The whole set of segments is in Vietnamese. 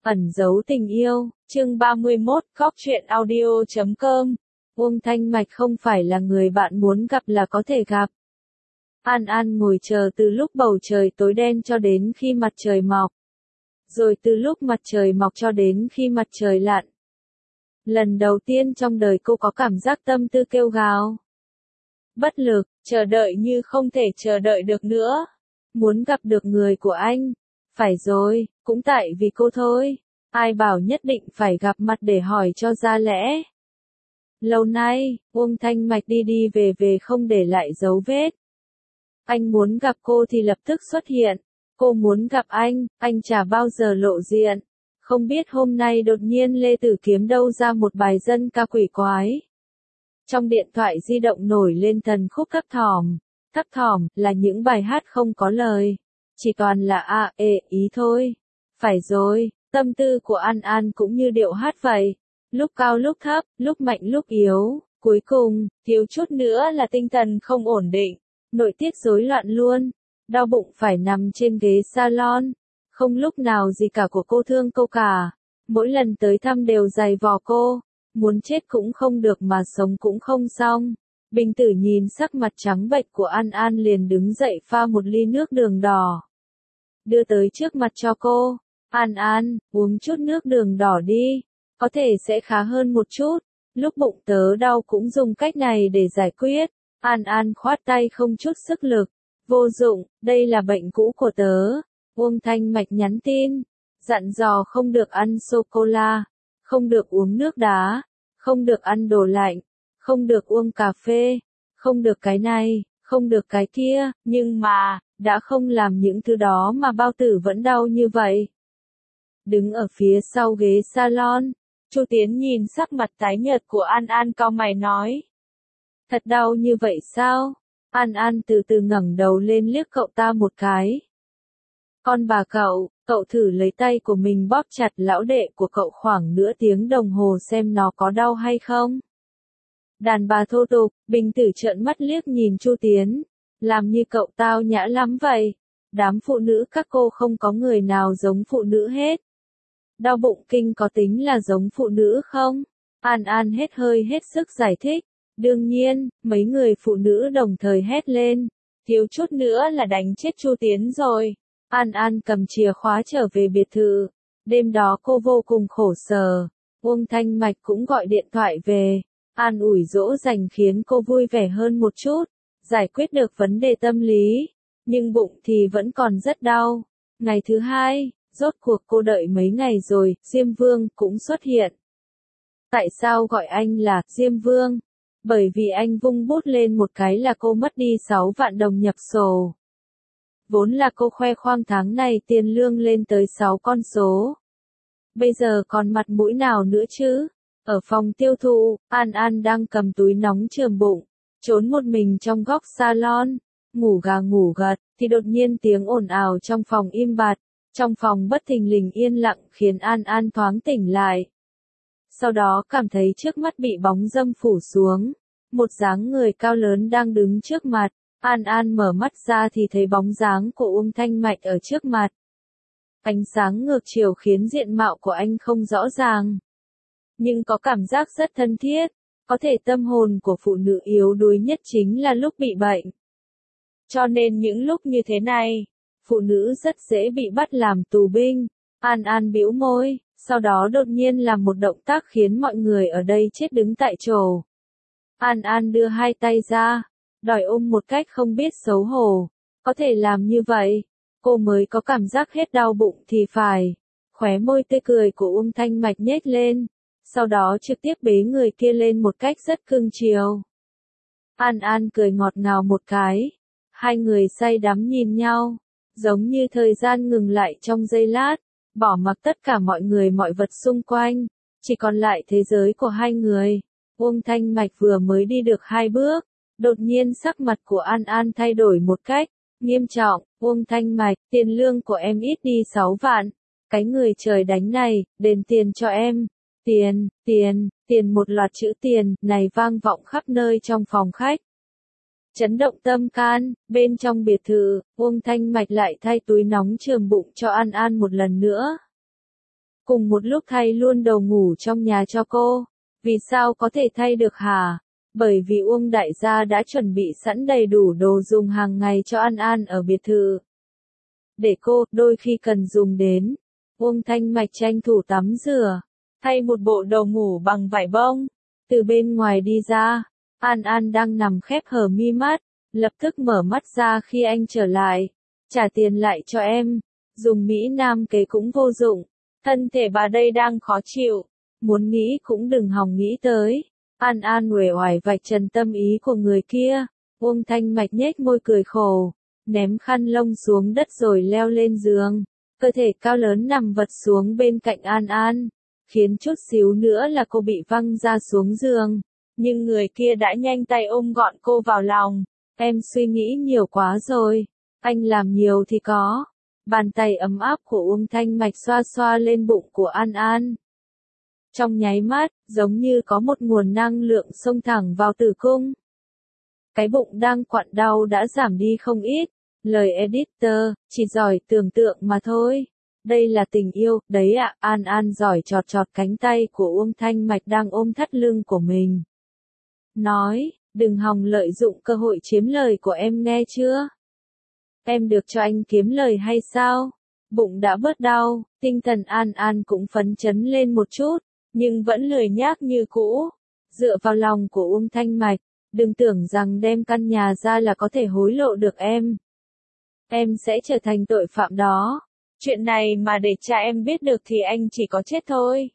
Ẩn giấu tình yêu, chương 31, Góc truyện audio.com. Uông Thanh Mạch không phải là người bạn muốn gặp là có thể gặp. An An ngồi chờ từ lúc bầu trời tối đen cho đến khi mặt trời mọc. Rồi từ lúc mặt trời mọc cho đến khi mặt trời lặn. Lần đầu tiên trong đời cô có cảm giác tâm tư kêu gào. Bất lực, chờ đợi như không thể chờ đợi được nữa. Muốn gặp được người của anh. Phải rồi, cũng tại vì cô thôi. Ai bảo nhất định phải gặp mặt để hỏi cho ra lẽ. Lâu nay, Uông Thanh Mạch đi đi về về không để lại dấu vết. Anh muốn gặp cô thì lập tức xuất hiện. Cô muốn gặp anh chả bao giờ lộ diện. Không biết hôm nay đột nhiên Lê Tử kiếm đâu ra một bài dân ca quỷ quái. Trong điện thoại di động nổi lên thần khúc thấp thỏm. Thấp thỏm là những bài hát không có lời. Chỉ toàn là a, ê, ý thôi. Phải rồi, tâm tư của An An cũng như điệu hát vậy. Lúc cao lúc thấp, lúc mạnh lúc yếu. Cuối cùng, thiếu chút nữa là tinh thần không ổn định. Nội tiết rối loạn luôn. Đau bụng phải nằm trên ghế salon. Không lúc nào gì cả của cô thương cô cả. Mỗi lần tới thăm đều giày vò cô. Muốn chết cũng không được mà sống cũng không xong. Bình Tử nhìn sắc mặt trắng bệch của An An liền đứng dậy pha một ly nước đường đỏ. Đưa tới trước mặt cho cô. An An, uống chút nước đường đỏ đi. Có thể sẽ khá hơn một chút. Lúc bụng tớ đau cũng dùng cách này để giải quyết. An An khoát tay không chút sức lực. Vô dụng, đây là bệnh cũ của tớ. Uông Thanh Mạch nhắn tin. Dặn dò không được ăn sô-cô-la. Không được uống nước đá. Không được ăn đồ lạnh. Không được uống cà phê. Không được cái này. Không được cái kia. Nhưng mà, đã không làm những thứ đó mà bao tử vẫn đau như vậy. Đứng ở phía sau ghế salon. Chu Tiến nhìn sắc mặt tái nhợt của An An cau mày nói. Thật đau như vậy sao? An An từ từ ngẩng đầu lên liếc cậu ta một cái. Con bà cậu thử lấy tay của mình bóp chặt lão đệ của cậu khoảng nửa tiếng đồng hồ xem nó có đau hay không. Đàn bà thô tục, Bình Tử trợn mắt liếc nhìn Chu Tiến. Làm như cậu tao nhã lắm vậy. Đám phụ nữ các cô không có người nào giống phụ nữ hết. Đau bụng kinh có tính là giống phụ nữ không? An An hết hơi hết sức giải thích. Đương nhiên, mấy người phụ nữ đồng thời hét lên. Thiếu chút nữa là đánh chết Chu Tiến rồi. An An cầm chìa khóa trở về biệt thự. Đêm đó cô vô cùng khổ sở. Uông Thanh Mạch cũng gọi điện thoại về. An ủi dỗ dành khiến cô vui vẻ hơn một chút. Giải quyết được vấn đề tâm lý. Nhưng bụng thì vẫn còn rất đau. Ngày thứ hai, rốt cuộc cô đợi mấy ngày rồi, Diêm Vương cũng xuất hiện. Tại sao gọi anh là Diêm Vương? Bởi vì anh vung bút lên một cái là cô mất đi 6 vạn đồng nhập sổ. Vốn là cô khoe khoang tháng này tiền lương lên tới 6 con số. Bây giờ còn mặt mũi nào nữa chứ? Ở phòng tiêu thụ, An An đang cầm túi nóng chườm bụng, trốn một mình trong góc salon, ngủ gà ngủ gật, thì đột nhiên tiếng ồn ào trong phòng im bặt. Trong phòng bất thình lình yên lặng khiến An An thoáng tỉnh lại. Sau đó cảm thấy trước mắt bị bóng râm phủ xuống. Một dáng người cao lớn đang đứng trước mặt. An An mở mắt ra thì thấy bóng dáng của Uông Thanh Mạch ở trước mặt. Ánh sáng ngược chiều khiến diện mạo của anh không rõ ràng. Nhưng có cảm giác rất thân thiết. Có thể tâm hồn của phụ nữ yếu đuối nhất chính là lúc bị bệnh. Cho nên những lúc như thế này, phụ nữ rất dễ bị bắt làm tù binh. An An bĩu môi, sau đó đột nhiên làm một động tác khiến mọi người ở đây chết đứng tại chỗ. An An đưa hai tay ra, đòi ôm một cách không biết xấu hổ. Có thể làm như vậy, cô mới có cảm giác hết đau bụng thì phải. Khóe môi tươi cười của Uông Thanh Mạch nhếch lên, sau đó trực tiếp bế người kia lên một cách rất cưng chiều. An An cười ngọt ngào một cái. Hai người say đắm nhìn nhau. Giống như thời gian ngừng lại trong giây lát, bỏ mặc tất cả mọi người mọi vật xung quanh, chỉ còn lại thế giới của hai người. Uông Thanh Mạch vừa mới đi được 2 bước, đột nhiên sắc mặt của An An thay đổi một cách nghiêm trọng. Uông Thanh Mạch, tiền lương của em ít đi 6 vạn, cái người trời đánh này, đền tiền cho em. Tiền, một loạt chữ tiền này vang vọng khắp nơi trong phòng khách. Chấn động tâm can, bên trong biệt thự, Uông Thanh Mạch lại thay túi nóng chườm bụng cho An An một lần nữa. cùng một lúc thay luôn đầu ngủ trong nhà cho cô. Vì sao có thể thay được hả? Bởi vì Uông đại gia đã chuẩn bị sẵn đầy đủ đồ dùng hàng ngày cho An An ở biệt thự. Để cô, đôi khi cần dùng đến. Uông Thanh Mạch tranh thủ tắm rửa, thay một bộ đồ ngủ bằng vải bông. Từ bên ngoài đi ra, An An đang nằm khép hờ mi mắt, lập tức mở mắt ra khi anh trở lại. Trả tiền lại cho em, dùng Mỹ Nam kế cũng vô dụng, thân thể bà đây đang khó chịu, muốn nghĩ cũng đừng hòng nghĩ tới. An An uể oải vạch trần tâm ý của người kia, Uông Thanh Mạch nhếch môi cười khổ, ném khăn lông xuống đất rồi leo lên giường, cơ thể cao lớn nằm vật xuống bên cạnh An An, khiến chút xíu nữa là cô bị văng ra xuống giường, nhưng người kia đã nhanh tay ôm gọn cô vào lòng. Em suy nghĩ nhiều quá rồi, anh làm nhiều thì có. Bàn tay ấm áp của Uông Thanh Mạch xoa xoa lên bụng của An An. Trong nháy mắt, giống như có một nguồn năng lượng xông thẳng vào tử cung. Cái bụng đang quặn đau đã giảm đi không ít. Lời editor, chỉ giỏi tưởng tượng mà thôi. Đây là tình yêu, đấy ạ. An An giỏi chọt chọt cánh tay của Uông Thanh Mạch đang ôm thắt lưng của mình. Nói, đừng hòng lợi dụng cơ hội chiếm lời của em nghe chưa? Em được cho anh kiếm lời hay sao? Bụng đã bớt đau, tinh thần An An cũng phấn chấn lên một chút, nhưng vẫn lười nhác như cũ. Dựa vào lòng của Uông Thanh Mạch, đừng tưởng rằng đem căn nhà ra là có thể hối lộ được em. Em sẽ trở thành tội phạm đó. Chuyện này mà để cha em biết được thì anh chỉ có chết thôi.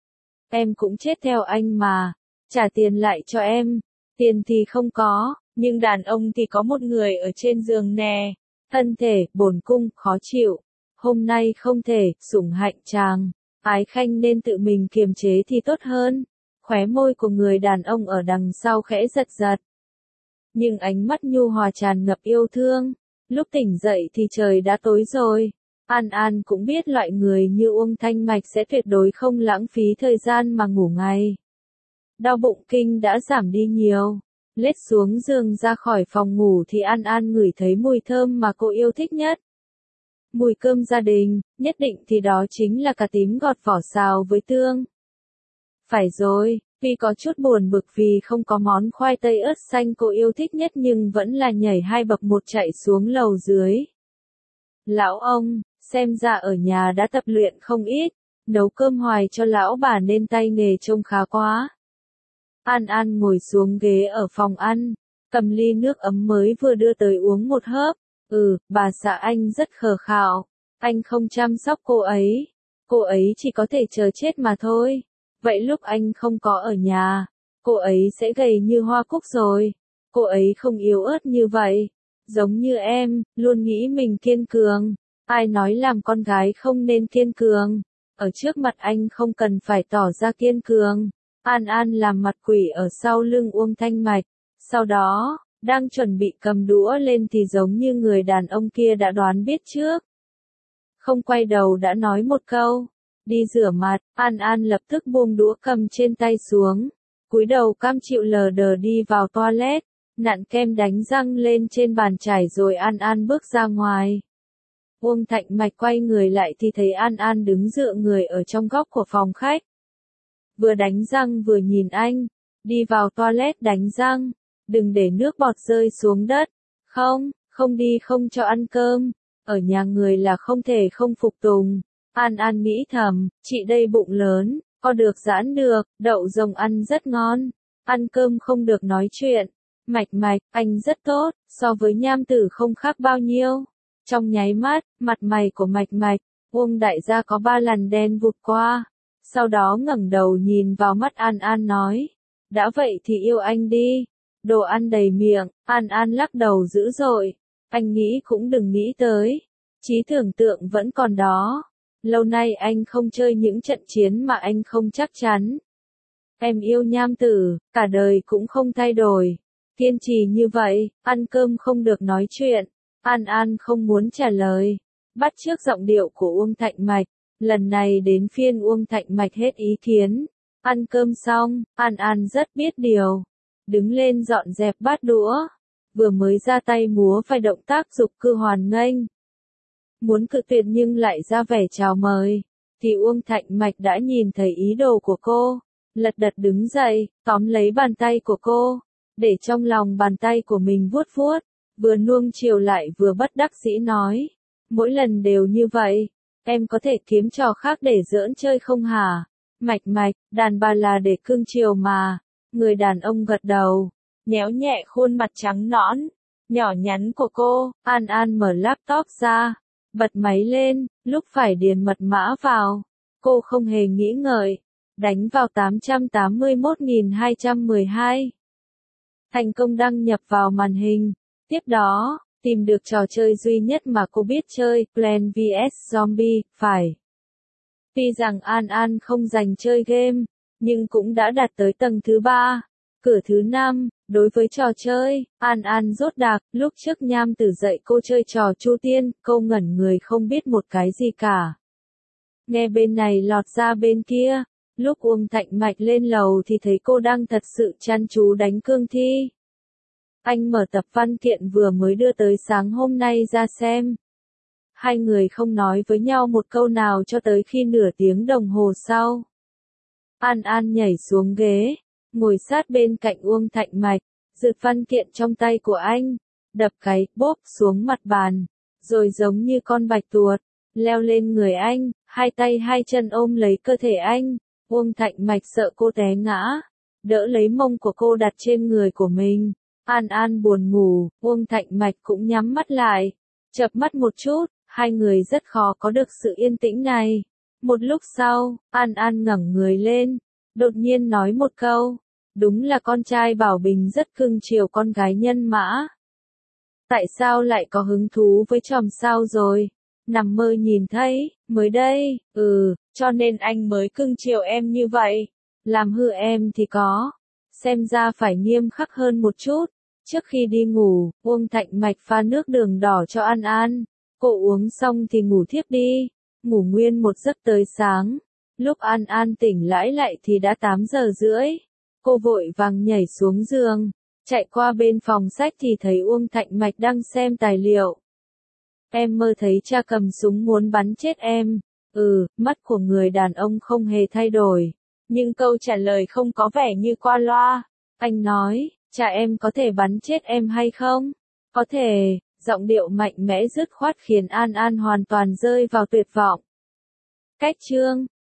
Em cũng chết theo anh mà. Trả tiền lại cho em. Tiền thì không có, nhưng đàn ông thì có một người ở trên giường nè. Thân thể, bổn cung, khó chịu. Hôm nay không thể, sủng hạnh chàng. Ái khanh nên tự mình kiềm chế thì tốt hơn. Khóe môi của người đàn ông ở đằng sau khẽ giật giật. Nhưng ánh mắt nhu hòa tràn ngập yêu thương. Lúc tỉnh dậy thì trời đã tối rồi. An An cũng biết loại người như Uông Thanh Mạch sẽ tuyệt đối không lãng phí thời gian mà ngủ ngay. Đau bụng kinh đã giảm đi nhiều. Lết xuống giường ra khỏi phòng ngủ thì An An ngửi thấy mùi thơm mà cô yêu thích nhất. Mùi cơm gia đình, nhất định thì đó chính là cà tím gọt vỏ xào với tương. Phải rồi, tuy có chút buồn bực vì không có món khoai tây ớt xanh cô yêu thích nhất nhưng vẫn là nhảy 2 bậc một chạy xuống lầu dưới. Lão ông, xem ra ở nhà đã tập luyện không ít, nấu cơm hoài cho lão bà nên tay nghề trông khá quá. An An ngồi xuống ghế ở phòng ăn, cầm ly nước ấm mới vừa đưa tới uống một hớp. Bà xã anh rất khờ khạo, anh không chăm sóc cô ấy chỉ có thể chờ chết mà thôi. Vậy lúc anh không có ở nhà, cô ấy sẽ gầy như hoa cúc rồi. Cô ấy không yếu ớt như vậy, giống như em, luôn nghĩ mình kiên cường. Ai nói làm con gái không nên kiên cường? Ở trước mặt anh không cần phải tỏ ra kiên cường. An An làm mặt quỷ ở sau lưng Uông Thanh Mạch, sau đó, đang chuẩn bị cầm đũa lên thì giống như người đàn ông kia đã đoán biết trước. Không quay đầu đã nói một câu, đi rửa mặt. An An lập tức buông đũa cầm trên tay xuống, cúi đầu cam chịu lờ đờ đi vào toilet, nặn kem đánh răng lên trên bàn chải rồi An An bước ra ngoài. Uông Thanh Mạch quay người lại thì thấy An An đứng dựa người ở trong góc của phòng khách. Vừa đánh răng vừa nhìn anh, đi vào toilet đánh răng, đừng để nước bọt rơi xuống đất. Không đi không cho ăn cơm, ở nhà người là không thể không phục tùng. An An nghĩ thầm, chị đây bụng lớn, có được giãn được, đậu rồng ăn rất ngon, ăn cơm không được nói chuyện. Mạch, anh rất tốt, so với nham tử không khác bao nhiêu. Trong nháy mắt, mặt mày của Mạch, Uông đại gia có 3 lần đen vụt qua. Sau đó ngẩng đầu nhìn vào mắt An An nói, đã vậy thì yêu anh đi. Đồ ăn đầy miệng, An An lắc đầu dữ dội. Anh nghĩ cũng đừng nghĩ tới. Trí tưởng tượng vẫn còn đó. Lâu nay anh không chơi những trận chiến mà anh không chắc chắn. Em yêu nham tử, cả đời cũng không thay đổi. Kiên trì như vậy, ăn cơm không được nói chuyện. An An không muốn trả lời. Bắt chước giọng điệu của Uông Thanh Mạch. Lần này đến phiên Uông Thanh Mạch hết ý kiến. Ăn cơm xong, An An rất biết điều. Đứng lên dọn dẹp bát đũa. Vừa mới ra tay múa vài động tác dục cư hoàn nghênh. Muốn cự tuyệt nhưng lại ra vẻ chào mời. thì Uông Thạnh Mạch đã nhìn thấy ý đồ của cô. Lật đật đứng dậy, tóm lấy bàn tay của cô, để trong lòng bàn tay của mình vuốt vuốt, vừa nuông chiều lại vừa bất đắc dĩ nói. Mỗi lần đều như vậy, em có thể kiếm trò khác để giỡn chơi không hả? Mạch Mạch, đàn bà là để cưng chiều mà. Người đàn ông gật đầu, nhéo nhẹ khuôn mặt trắng nõn, nhỏ nhắn của cô. An An mở laptop ra, bật máy lên, lúc phải điền mật mã vào. Cô không hề nghĩ ngợi, đánh vào 881.212. Thành công đăng nhập vào màn hình. Tiếp đó, tìm được trò chơi duy nhất mà cô biết chơi, Plants vs Zombie, phải. Tuy rằng An An không dành chơi game, nhưng cũng đã đạt tới tầng thứ 3, cửa thứ 5, đối với trò chơi, An An rốt đạc, lúc trước Nham Tử dạy cô chơi trò Chu Tiên, cô ngẩn người không biết một cái gì cả. Nghe bên này lọt ra bên kia, lúc Uông Thạnh Mạch lên lầu thì thấy cô đang thật sự chăm chú đánh cương thi. Anh mở tập văn kiện vừa mới đưa tới sáng hôm nay ra xem. Hai người không nói với nhau một câu nào cho tới khi nửa tiếng đồng hồ sau. An An nhảy xuống ghế, ngồi sát bên cạnh Uông Thạnh Mạch, giật văn kiện trong tay của anh, đập cái bốp xuống mặt bàn, rồi giống như con bạch tuộc, leo lên người anh, hai tay hai chân ôm lấy cơ thể anh. Uông Thạnh Mạch sợ cô té ngã, đỡ lấy mông của cô đặt trên người của mình. An An buồn ngủ, Uông Thạnh Mạch cũng nhắm mắt lại, chợp mắt một chút, hai người rất khó có được sự yên tĩnh này. Một lúc sau, An An ngẩng người lên, đột nhiên nói một câu, đúng là con trai Bảo Bình rất cưng chiều con gái Nhân Mã. Tại sao lại có hứng thú với chòm sao rồi? Nằm mơ nhìn thấy, mới đây, cho nên anh mới cưng chiều em như vậy. Làm hư em thì có. Xem ra phải nghiêm khắc hơn một chút. Trước khi đi ngủ, Uông Thạnh Mạch pha nước đường đỏ cho An An. Cô uống xong thì ngủ thiếp đi. Ngủ nguyên một giấc tới sáng. Lúc An An tỉnh lại thì đã 8 giờ rưỡi. Cô vội vàng nhảy xuống giường. Chạy qua bên phòng sách thì thấy Uông Thạnh Mạch đang xem tài liệu. Em mơ thấy cha cầm súng muốn bắn chết em. Mắt của người đàn ông không hề thay đổi. Nhưng câu trả lời không có vẻ như qua loa. Anh nói, cha em có thể bắn chết em hay không? Có thể, giọng điệu mạnh mẽ dứt khoát khiến An An hoàn toàn rơi vào tuyệt vọng. Cách chương